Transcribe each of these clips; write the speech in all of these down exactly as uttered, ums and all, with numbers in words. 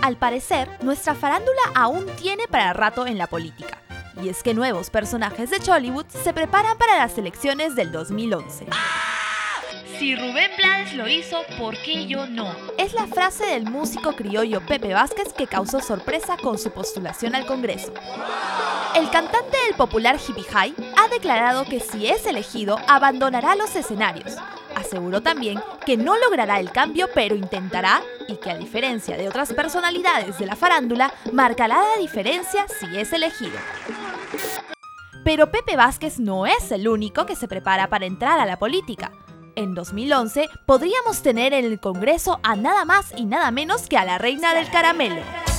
Al parecer, nuestra farándula aún tiene para rato en la política. Y es que nuevos personajes de Chollywood se preparan para las elecciones del dos mil once. Si Rubén Blades lo hizo, ¿por qué yo no? Es la frase del músico criollo Pepe Vázquez que causó sorpresa con su postulación al Congreso. El cantante del popular Hippie High ha declarado que si es elegido, abandonará los escenarios. Aseguró también que no logrará el cambio, pero intentará, y que a diferencia de otras personalidades de la farándula, marcará la diferencia si es elegido. Pero Pepe Vázquez no es el único que se prepara para entrar a la política. En dos mil once podríamos tener en el Congreso a nada más y nada menos que a la reina del caramelo.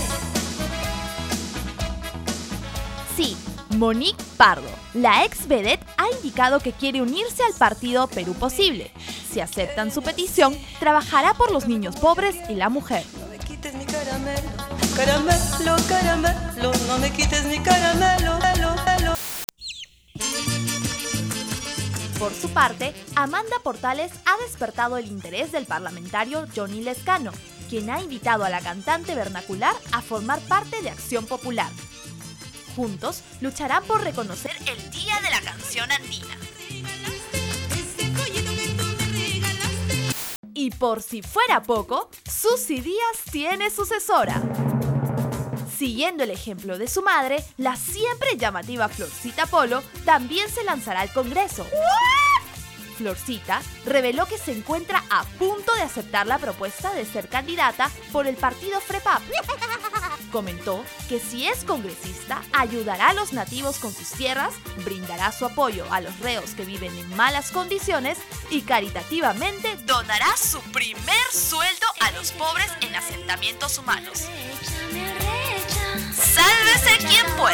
Sí, Monique Pardo, la ex vedette, ha indicado que quiere unirse al partido Perú Posible. Si aceptan su petición, trabajará por los niños pobres y la mujer. No me quites mi caramelo, caramelo, caramelo, no me quites mi caramelo, caramelo. Por su parte, Amanda Portales ha despertado el interés del parlamentario Johnny Lezcano, quien ha invitado a la cantante vernacular a formar parte de Acción Popular. Juntos lucharán por reconocer el Día de la Canción Andina. Y por si fuera poco, Susy Díaz tiene sucesora. Siguiendo el ejemplo de su madre, la siempre llamativa Florcita Polo también se lanzará al Congreso. Florcita reveló que se encuentra a punto de aceptar la propuesta de ser candidata por el partido FREPAP. Comentó que si es congresista, ayudará a los nativos con sus tierras, brindará su apoyo a los reos que viven en malas condiciones y caritativamente donará su primer sueldo a los pobres en asentamientos humanos. ¡Sálvese quien pueda!